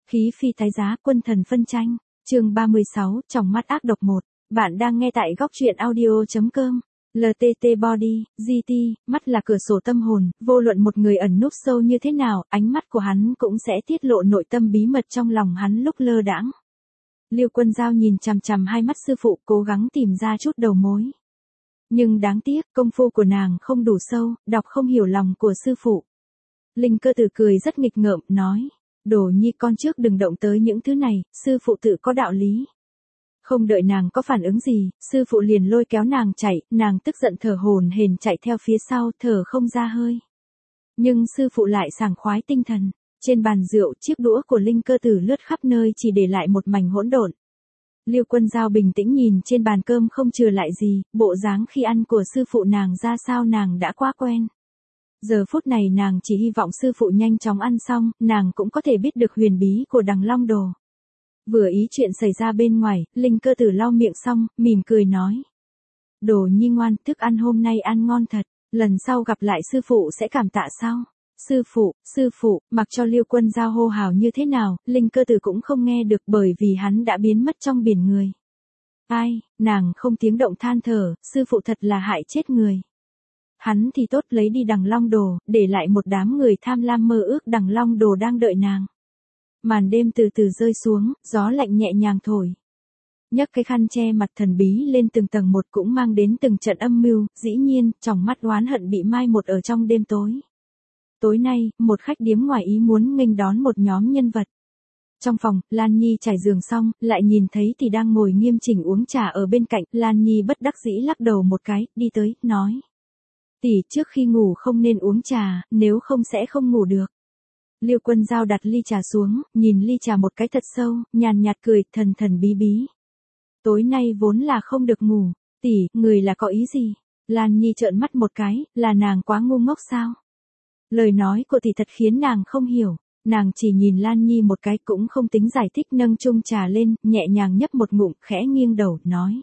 Khí phi tái giá, quân thần phân tranh. Chương 36, tròng mắt ác độc 1. Bạn đang nghe tại góc truyện audio.com. LTT Body, GT, mắt là cửa sổ tâm hồn, vô luận một người ẩn núp sâu như thế nào, ánh mắt của hắn cũng sẽ tiết lộ nội tâm bí mật trong lòng hắn lúc lơ đãng. Liêu Quân Dao nhìn chằm chằm hai mắt sư phụ, cố gắng tìm ra chút đầu mối. Nhưng đáng tiếc, công phu của nàng không đủ sâu, đọc không hiểu lòng của sư phụ. Linh Cơ Tử cười rất nghịch ngợm, nói: Đồ nhi con trước đừng động tới những thứ này, sư phụ tự có đạo lý. Không đợi nàng có phản ứng gì, sư phụ liền lôi kéo nàng chạy, nàng tức giận thở hổn hển chạy theo phía sau, thở không ra hơi. Nhưng sư phụ lại sảng khoái tinh thần. Trên bàn rượu, chiếc đũa của Linh Cơ Tử lướt khắp nơi, chỉ để lại một mảnh hỗn độn. Liêu Quân Dao bình tĩnh nhìn trên bàn cơm không chừa lại gì, bộ dáng khi ăn của sư phụ nàng ra sao nàng đã quá quen. Giờ phút này nàng chỉ hy vọng sư phụ nhanh chóng ăn xong, nàng cũng có thể biết được huyền bí của Đằng Long Đồ. Vừa ý chuyện xảy ra bên ngoài, Linh Cơ Tử lau miệng xong, mỉm cười nói: Đồ nhi ngoan, thức ăn hôm nay ăn ngon thật, lần sau gặp lại sư phụ sẽ cảm tạ sau. Sư phụ, mặc cho Liêu Quân Dao hô hào như thế nào, Linh Cơ Tử cũng không nghe được bởi vì hắn đã biến mất trong biển người. Ai, nàng không tiếng động than thở, sư phụ thật là hại chết người. Hắn thì tốt lấy đi Đằng Long Đồ, để lại một đám người tham lam mơ ước Đằng Long Đồ đang đợi nàng. Màn đêm từ từ rơi xuống, gió lạnh nhẹ nhàng thổi. Nhấc cái khăn che mặt thần bí lên từng tầng một cũng mang đến từng trận âm mưu, dĩ nhiên, tròng mắt oán hận bị mai một ở trong đêm tối. Tối nay, một khách điếm ngoài ý muốn nghênh đón một nhóm nhân vật. Trong phòng, Lan Nhi trải giường xong, lại nhìn thấy thì đang ngồi nghiêm chỉnh uống trà ở bên cạnh, Lan Nhi bất đắc dĩ lắc đầu một cái, đi tới, nói: Tỷ, trước khi ngủ không nên uống trà, nếu không sẽ không ngủ được. Liêu Quân Dao đặt ly trà xuống, nhìn ly trà một cái thật sâu, nhàn nhạt cười, thần thần bí bí. Tối nay vốn là không được ngủ, tỷ, người là có ý gì? Lan Nhi trợn mắt một cái, là nàng quá ngu ngốc sao? Lời nói của tỷ thật khiến nàng không hiểu, nàng chỉ nhìn Lan Nhi một cái cũng không tính giải thích, nâng chung trà lên, nhẹ nhàng nhấp một ngụm, khẽ nghiêng đầu, nói: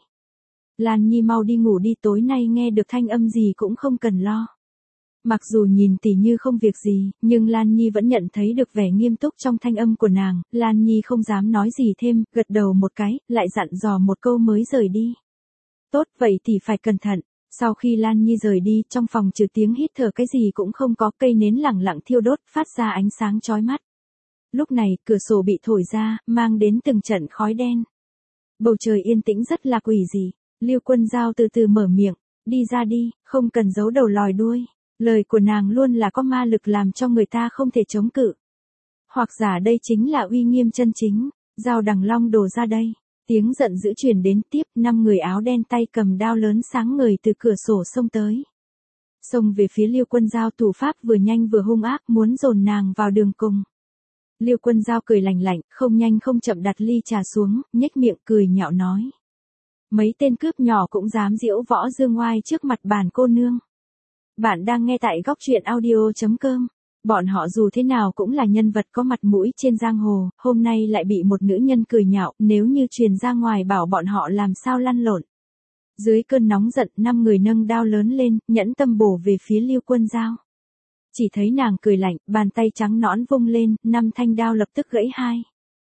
Lan Nhi mau đi ngủ đi, tối nay nghe được thanh âm gì cũng không cần lo. Mặc dù nhìn tỷ như không việc gì, nhưng Lan Nhi vẫn nhận thấy được vẻ nghiêm túc trong thanh âm của nàng, Lan Nhi không dám nói gì thêm, gật đầu một cái, lại dặn dò một câu mới rời đi. Tốt, vậy thì phải cẩn thận. Sau khi Lan Nhi rời đi, trong phòng trừ tiếng hít thở cái gì cũng không có, cây nến lẳng lặng thiêu đốt, phát ra ánh sáng chói mắt. Lúc này, cửa sổ bị thổi ra, mang đến từng trận khói đen. Bầu trời yên tĩnh rất là quỷ dị. Liêu Quân Dao từ từ mở miệng: Đi ra đi, không cần giấu đầu lòi đuôi. Lời của nàng luôn là có ma lực làm cho người ta không thể chống cự. Hoặc giả đây chính là uy nghiêm chân chính. Dao Đằng Long Đồ ra đây. Tiếng giận dữ truyền đến, tiếp 5 người áo đen tay cầm đao lớn sáng ngời từ cửa sổ xông tới. Xông về phía Liêu Quân Dao, thủ pháp vừa nhanh vừa hung ác, muốn dồn nàng vào đường cùng. Liêu Quân Dao cười lạnh lạnh, không nhanh không chậm đặt ly trà xuống, nhếch miệng cười nhạo nói: Mấy tên cướp nhỏ cũng dám diễu võ dương oai trước mặt bản cô nương. Bạn đang nghe tại góc truyện audio.com. Bọn họ dù thế nào cũng là nhân vật có mặt mũi trên giang hồ, hôm nay lại bị một nữ nhân cười nhạo, nếu như truyền ra ngoài bảo bọn họ làm sao lăn lộn. Dưới cơn nóng giận, 5 người nâng đao lớn lên, nhẫn tâm bổ về phía Liêu Quân Dao. Chỉ thấy nàng cười lạnh, bàn tay trắng nõn vung lên, 5 thanh đao lập tức gãy hai.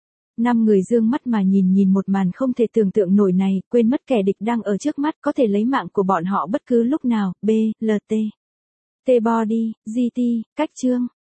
5 người dương mắt mà nhìn một màn không thể tưởng tượng nổi này, quên mất kẻ địch đang ở trước mắt có thể lấy mạng của bọn họ bất cứ lúc nào. B, LT. T-Body, GT, cách chương.